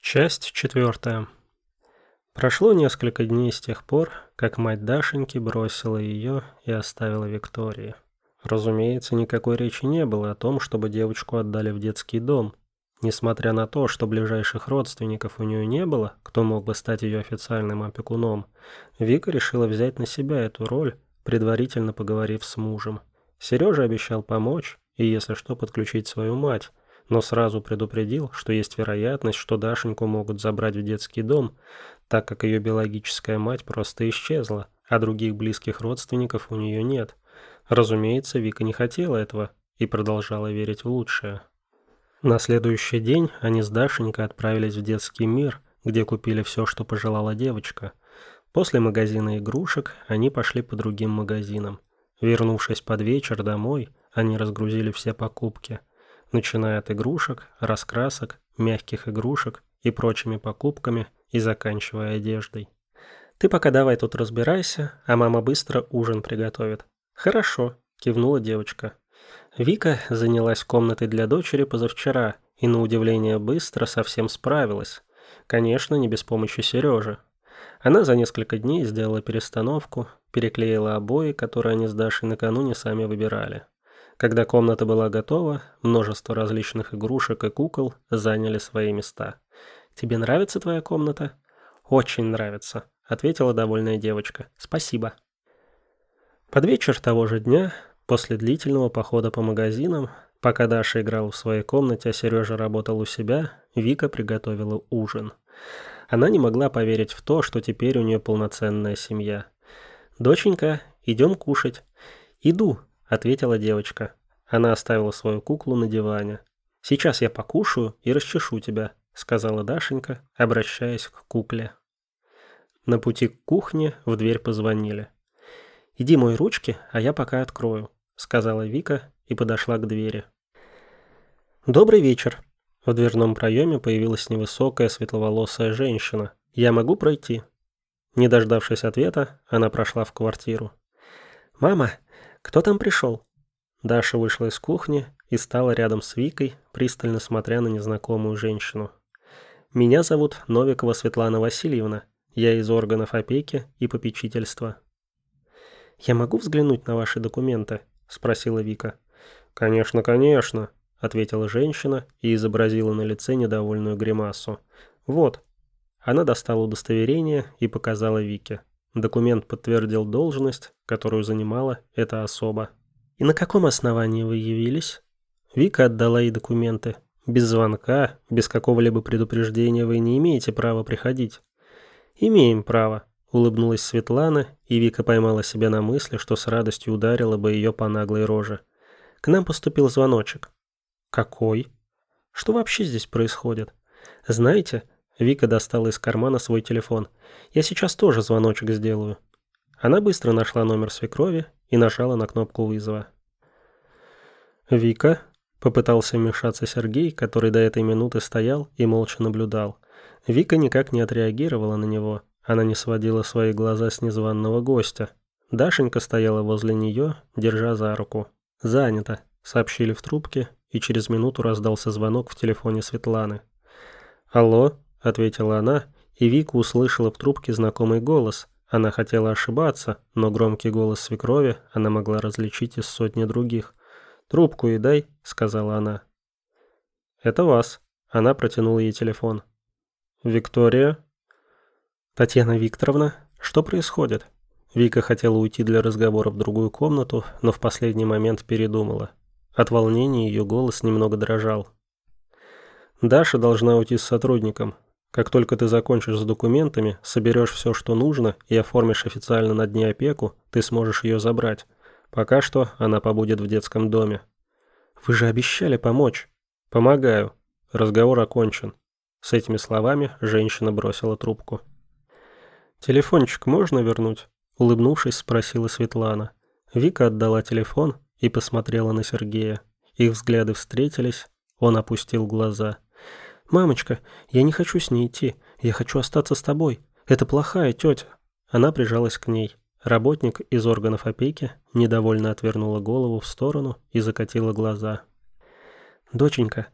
Часть 4. Прошло несколько дней с тех пор, как мать Дашеньки бросила ее и оставила Виктории. Разумеется, никакой речи не было о том, чтобы девочку отдали в детский дом. Несмотря на то, что ближайших родственников у нее не было, кто мог бы стать ее официальным опекуном, Вика решила взять на себя эту роль, предварительно поговорив с мужем. Сережа обещал помочь и, если что, подключить свою мать, но сразу предупредил, что есть вероятность, что Дашеньку могут забрать в детский дом, так как ее биологическая мать просто исчезла, а других близких родственников у нее нет. Разумеется, Вика не хотела этого и продолжала верить в лучшее. На следующий день они с Дашенькой отправились в детский мир, где купили все, что пожелала девочка. После магазина игрушек они пошли по другим магазинам. Вернувшись под вечер домой, они разгрузили все покупки, начиная от игрушек, раскрасок, мягких игрушек и прочими покупками и заканчивая одеждой. «Ты пока давай тут разбирайся, а мама быстро ужин приготовит». «Хорошо», – кивнула девочка. Вика занялась комнатой для дочери позавчера и, на удивление, быстро совсем справилась. Конечно, не без помощи Сережи. Она за несколько дней сделала перестановку, переклеила обои, которые они с Дашей накануне сами выбирали. Когда комната была готова, множество различных игрушек и кукол заняли свои места. «Тебе нравится твоя комната?» «Очень нравится», — ответила довольная девочка. «Спасибо». Под вечер того же дня, после длительного похода по магазинам, пока Даша играла в своей комнате, а Сережа работал у себя, Вика приготовила ужин. Она не могла поверить в то, что теперь у нее полноценная семья. «Доченька, идем кушать». «Иду», — ответила девочка. Она оставила свою куклу на диване. «Сейчас я покушаю и расчешу тебя», — сказала Дашенька, обращаясь к кукле. На пути к кухне в дверь позвонили. «Иди мой ручки, а я пока открою», — сказала Вика и подошла к двери. «Добрый вечер». В дверном проеме появилась невысокая светловолосая женщина. «Я могу пройти?» Не дождавшись ответа, она прошла в квартиру. «Мама, кто там пришел?» Даша вышла из кухни и стала рядом с Викой, пристально смотря на незнакомую женщину. «Меня зовут Новикова Светлана Васильевна. Я из органов опеки и попечительства». «Я могу взглянуть на ваши документы?» – спросила Вика. «Конечно, конечно», – ответила женщина и изобразила на лице недовольную гримасу. «Вот». Она достала удостоверение и показала Вике. Документ подтвердил должность, которую занимала эта особа. «И на каком основании вы явились?» Вика отдала ей документы. «Без звонка, без какого-либо предупреждения вы не имеете права приходить». «Имеем право», — улыбнулась Светлана, и Вика поймала себя на мысли, что с радостью ударила бы ее по наглой роже. «К нам поступил звоночек». «Какой?» «Что вообще здесь происходит?» «Знаете...» Вика достала из кармана свой телефон. «Я сейчас тоже звоночек сделаю». Она быстро нашла номер свекрови и нажала на кнопку вызова. «Вика?» – попытался вмешаться Сергей, который до этой минуты стоял и молча наблюдал. Вика никак не отреагировала на него. Она не сводила свои глаза с незваного гостя. Дашенька стояла возле нее, держа за руку. «Занято», – сообщили в трубке, и через минуту раздался звонок в телефоне Светланы. «Алло?» – ответила она, и Вика услышала в трубке знакомый голос. Она хотела ошибаться, но громкий голос свекрови она могла различить из сотни других. «Трубку и дай», — сказала она. «Это вас». Она протянула ей телефон. «Виктория?» «Татьяна Викторовна, что происходит?» Вика хотела уйти для разговора в другую комнату, но в последний момент передумала. От волнения ее голос немного дрожал. «Даша должна уйти с сотрудником. Как только ты закончишь с документами, соберешь все, что нужно, и оформишь официально над ней опеку, ты сможешь ее забрать. Пока что она побудет в детском доме». «Вы же обещали помочь». «Помогаю. Разговор окончен». С этими словами женщина бросила трубку. «Телефончик можно вернуть?» – улыбнувшись, спросила Светлана. Вика отдала телефон и посмотрела на Сергея. Их взгляды встретились, он опустил глаза. «Мамочка, я не хочу с ней идти. Я хочу остаться с тобой. Это плохая тетя». Она прижалась к ней. Работник из органов опеки недовольно отвернула голову в сторону и закатила глаза. «Доченька,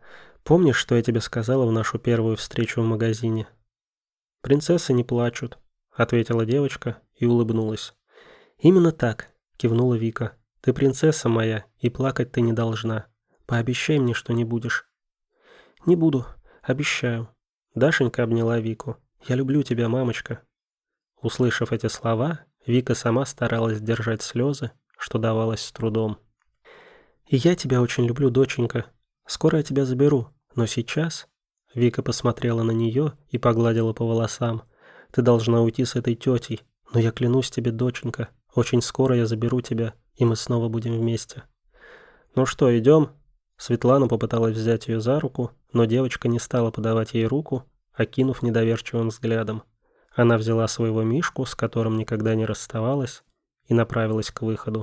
Помнишь, что я тебе сказала в нашу первую встречу в магазине? Принцессы не плачут, ответила девочка и улыбнулась. Именно так, кивнула Вика. Ты принцесса моя, и плакать ты не должна. Пообещай мне, что не будешь. Не буду, обещаю. Дашенька обняла Вику. Я люблю тебя, мамочка. Услышав эти слова, Вика сама старалась сдержать слезы, что давалось с трудом. «И я тебя очень люблю, доченька. Скоро я тебя заберу, но сейчас...» Вика посмотрела на нее и погладила по волосам. «Ты должна уйти с этой тетей, но я клянусь тебе, доченька, очень скоро я заберу тебя, и мы снова будем вместе». «Ну что, идем?» Светлана попыталась взять ее за руку, но девочка не стала подавать ей руку, окинув недоверчивым взглядом. Она взяла своего Мишку, с которым никогда не расставалась, и направилась к выходу.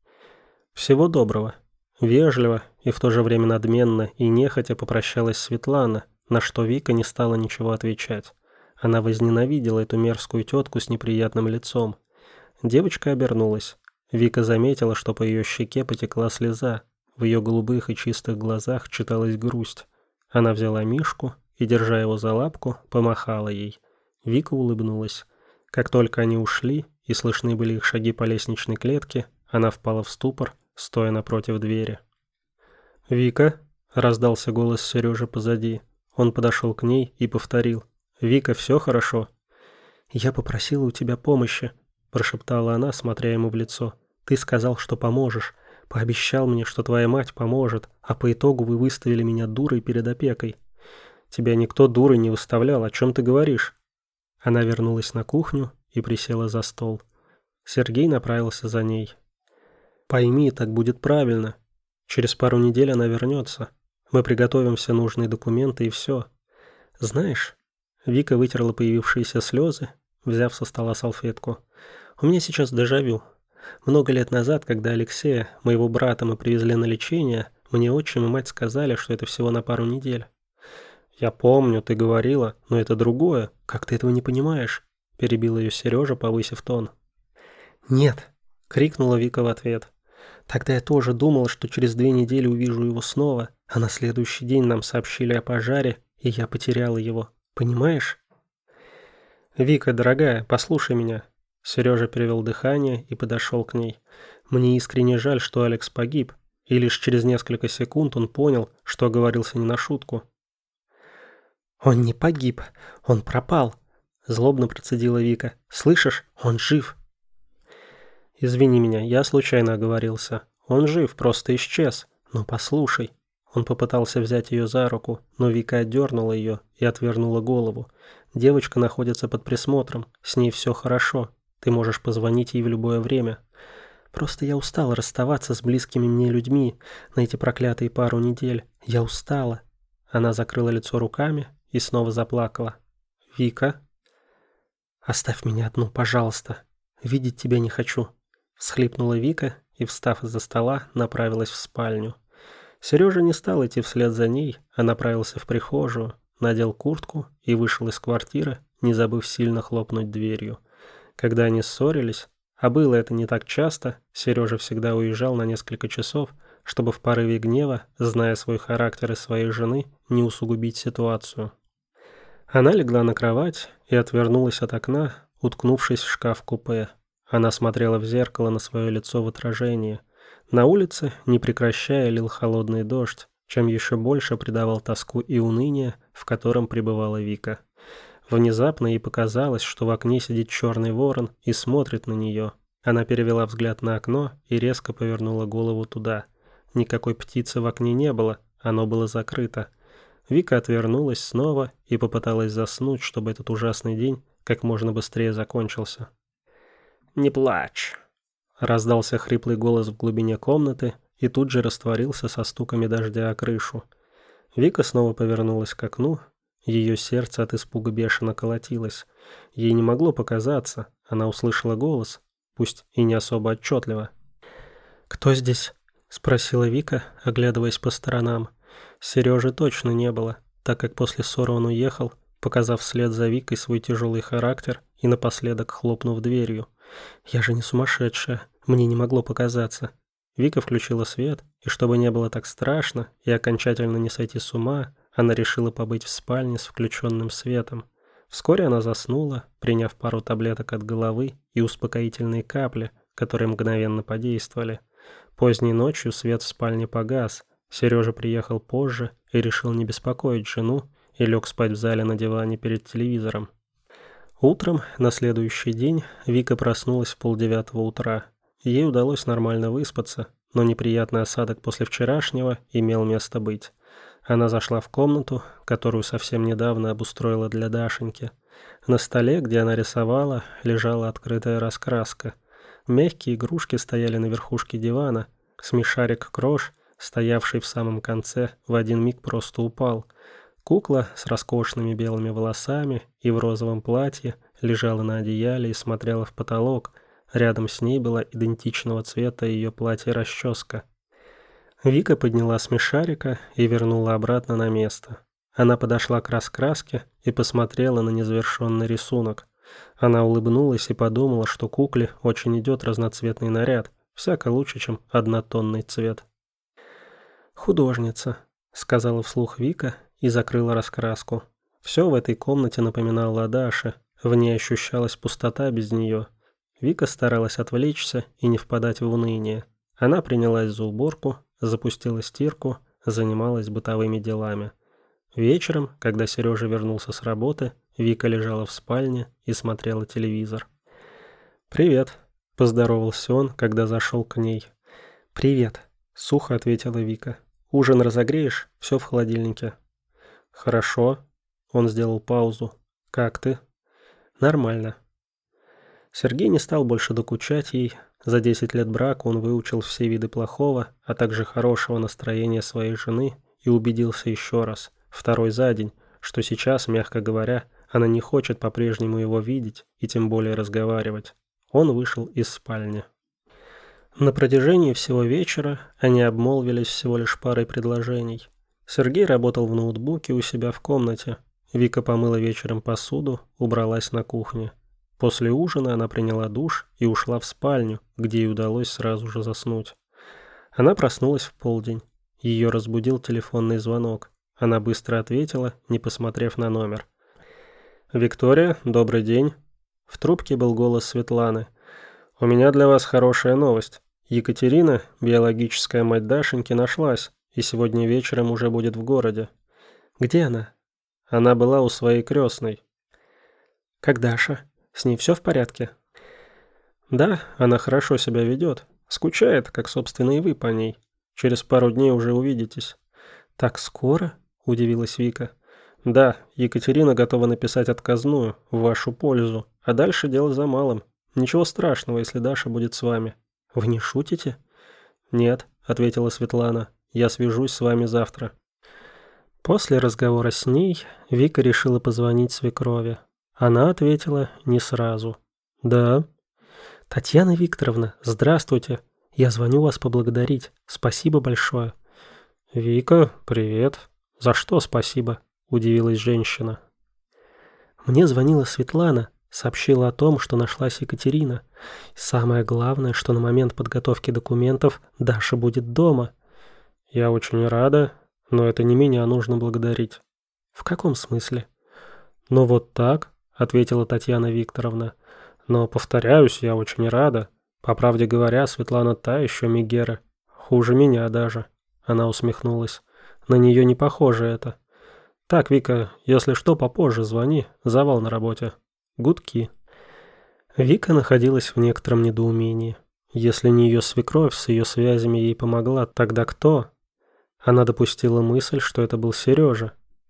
«Всего доброго». Вежливо и в то же время надменно и нехотя попрощалась Светлана, на что Вика не стала ничего отвечать. Она возненавидела эту мерзкую тетку с неприятным лицом. Девочка обернулась. Вика заметила, что по ее щеке потекла слеза. В ее голубых и чистых глазах читалась грусть. Она взяла Мишку и, держа его за лапку, помахала ей. Вика улыбнулась. Как только они ушли, и слышны были их шаги по лестничной клетке, она впала в ступор, стоя напротив двери. «Вика?» – раздался голос Сережи позади. Он подошел к ней и повторил. «Вика, все хорошо?» «Я попросила у тебя помощи», – прошептала она, смотря ему в лицо. «Ты сказал, что поможешь. Пообещал мне, что твоя мать поможет, а по итогу вы выставили меня дурой перед опекой». «Тебя никто дурой не выставлял, о чем ты говоришь?» Она вернулась на кухню и присела за стол. Сергей направился за ней. «Пойми, так будет правильно. Через пару недель она вернется. Мы приготовим все нужные документы и все. Знаешь...» Вика вытерла появившиеся слезы, взяв со стола салфетку. «У меня сейчас дежавю. Много лет назад, когда Алексея, моего брата, мы привезли на лечение, мне отчим и мать сказали, что это всего на пару недель». «Я помню, ты говорила, но это другое. Как ты этого не понимаешь?» Перебил ее Сережа, повысив тон. «Нет!» — крикнула Вика в ответ. «Тогда я тоже думала, что через 2 недели увижу его снова, а на следующий день нам сообщили о пожаре, и я потеряла его. Понимаешь?» «Вика, дорогая, послушай меня». Сережа перевел дыхание и подошел к ней. «Мне искренне жаль, что Алекс погиб, и лишь через несколько секунд он понял, что оговорился не на шутку». «Он не погиб, он пропал», — злобно процедила Вика. «Слышишь, он жив». «Извини меня, я случайно оговорился. Он жив, просто исчез. Но послушай». Он попытался взять ее за руку, но Вика отдернула ее и отвернула голову. «Девочка находится под присмотром, с ней все хорошо. Ты можешь позвонить ей в любое время. Просто я устала расставаться с близкими мне людьми на эти проклятые пару недель. Я устала». Она закрыла лицо руками и снова заплакала. «Вика?» «Оставь меня одну, пожалуйста. Видеть тебя не хочу», — всхлипнула Вика и, встав из-за стола, направилась в спальню. Сережа не стал идти вслед за ней, а направился в прихожую, надел куртку и вышел из квартиры, не забыв сильно хлопнуть дверью. Когда они ссорились, а было это не так часто, Сережа всегда уезжал на несколько часов, чтобы в порыве гнева, зная свой характер и своей жены, не усугубить ситуацию. Она легла на кровать и отвернулась от окна, уткнувшись в шкаф-купе. Она смотрела в зеркало на свое лицо в отражении. На улице, не прекращая, лил холодный дождь, чем еще больше придавал тоску и уныние, в котором пребывала Вика. Внезапно ей показалось, что в окне сидит черный ворон и смотрит на нее. Она перевела взгляд на окно и резко повернула голову туда. Никакой птицы в окне не было, оно было закрыто. Вика отвернулась снова и попыталась заснуть, чтобы этот ужасный день как можно быстрее закончился. «Не плачь!» Раздался хриплый голос в глубине комнаты и тут же растворился со стуками дождя о крышу. Вика снова повернулась к окну. Ее сердце от испуга бешено колотилось. Ей не могло показаться. Она услышала голос, пусть и не особо отчетливо. «Кто здесь?» — спросила Вика, оглядываясь по сторонам. Сережи точно не было, так как после ссоры он уехал, показав вслед за Викой свой тяжелый характер и напоследок хлопнув дверью. «Я же не сумасшедшая, мне не могло показаться». Вика включила свет, и чтобы не было так страшно и окончательно не сойти с ума, она решила побыть в спальне с включенным светом. Вскоре она заснула, приняв пару таблеток от головы и успокоительные капли, которые мгновенно подействовали. Поздней ночью свет в спальне погас. Сережа приехал позже и решил не беспокоить жену и лег спать в зале на диване перед телевизором. Утром, на следующий день, Вика проснулась в 8:30 утра. Ей удалось нормально выспаться, но неприятный осадок после вчерашнего имел место быть. Она зашла в комнату, которую совсем недавно обустроила для Дашеньки. На столе, где она рисовала, лежала открытая раскраска. Мягкие игрушки стояли на верхушке дивана. Смешарик Крош, стоявший в самом конце, в один миг просто упал. Кукла с роскошными белыми волосами и в розовом платье лежала на одеяле и смотрела в потолок. Рядом с ней была идентичного цвета ее платье-расческа. Вика подняла смешарика и вернула обратно на место. Она подошла к раскраске и посмотрела на незавершенный рисунок. Она улыбнулась и подумала, что кукле очень идет разноцветный наряд, всяко лучше, чем однотонный цвет. «Художница», — сказала вслух Вика и закрыла раскраску. Все в этой комнате напоминало о Даше, в ней ощущалась пустота без нее. Вика старалась отвлечься и не впадать в уныние. Она принялась за уборку, запустила стирку, занималась бытовыми делами. Вечером, когда Сережа вернулся с работы, Вика лежала в спальне и смотрела телевизор. «Привет», — поздоровался он, когда зашел к ней. «Привет», — сухо ответила Вика. «Ужин разогреешь? Все в холодильнике». «Хорошо». Он сделал паузу. «Как ты?» «Нормально». Сергей не стал больше докучать ей. За 10 лет брака он выучил все виды плохого, а также хорошего настроения своей жены и убедился еще раз, второй за день, что сейчас, мягко говоря, она не хочет по-прежнему его видеть и тем более разговаривать. Он вышел из спальни. На протяжении всего вечера они обмолвились всего лишь парой предложений. Сергей работал в ноутбуке у себя в комнате. Вика помыла вечером посуду, убралась на кухне. После ужина она приняла душ и ушла в спальню, где ей удалось сразу же заснуть. Она проснулась в полдень. Ее разбудил телефонный звонок. Она быстро ответила, не посмотрев на номер. «Виктория, добрый день». В трубке был голос Светланы. «У меня для вас хорошая новость. Екатерина, биологическая мать Дашеньки, нашлась, и сегодня вечером уже будет в городе». «Где она?» «Она была у своей крестной». «Как Даша? С ней все в порядке?» «Да, она хорошо себя ведет. Скучает, как, собственно, и вы по ней. Через пару дней уже увидитесь». «Так скоро?» – удивилась Вика. «Да, Екатерина готова написать отказную в вашу пользу, а дальше дело за малым. Ничего страшного, если Даша будет с вами». «Вы не шутите?» «Нет», – ответила Светлана. «Я свяжусь с вами завтра». После разговора с ней Вика решила позвонить свекрови. Она ответила не сразу. «Да». «Татьяна Викторовна, здравствуйте. Я звоню вас поблагодарить. Спасибо большое». «Вика, привет. За что спасибо?» – удивилась женщина. «Мне звонила Светлана, сообщила о том, что нашлась Екатерина. И самое главное, что на момент подготовки документов Даша будет дома». «Я очень рада, но это не меня нужно благодарить». «В каком смысле?» «Ну вот так», – ответила Татьяна Викторовна. «Но, повторяюсь, я очень рада. По правде говоря, Светлана та еще мегера. Хуже меня даже». Она усмехнулась. «На нее не похоже это». «Так, Вика, если что, попозже звони. Завал на работе». Гудки. Вика находилась в некотором недоумении. Если не ее свекровь с ее связями ей помогла, тогда кто? Она допустила мысль, что это был Сережа.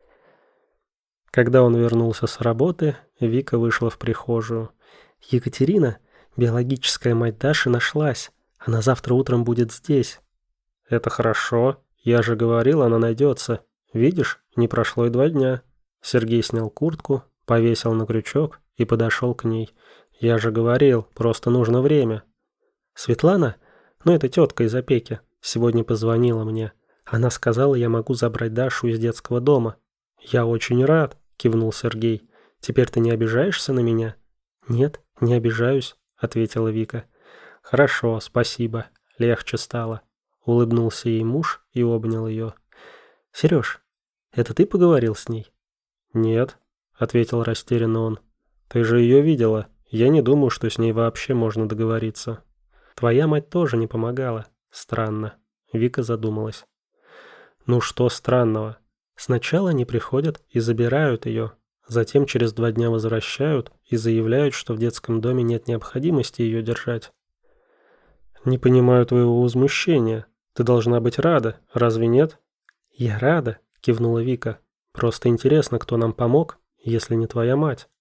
Когда он вернулся с работы, Вика вышла в прихожую. «Екатерина, биологическая мать Даши, нашлась. Она завтра утром будет здесь». «Это хорошо. Я же говорил, она найдется. Видишь, не прошло и 2 дня». Сергей снял куртку, повесил на крючок и подошел к ней. «Я же говорил, просто нужно время». «Светлана? Ну, это тетка из опеки. Сегодня позвонила мне. Она сказала, я могу забрать Дашу из детского дома». «Я очень рад», – кивнул Сергей. «Теперь ты не обижаешься на меня?» «Нет, не обижаюсь», – ответила Вика. «Хорошо, спасибо. Легче стало». Улыбнулся ей муж и обнял ее. «Сереж, Это ты поговорил с ней?» «Нет», — ответил растерянно он. «Ты же ее видела. Я не думаю, что с ней вообще можно договориться». «Твоя мать тоже не помогала. Странно». Вика задумалась. «Ну что странного? Сначала они приходят и забирают ее, затем через 2 дня возвращают и заявляют, что в детском доме нет необходимости ее держать». «Не понимаю твоего возмущения. Ты должна быть рада, разве нет?» «Я рада», — кивнула Вика. «Просто интересно, кто нам помог, если не твоя мать».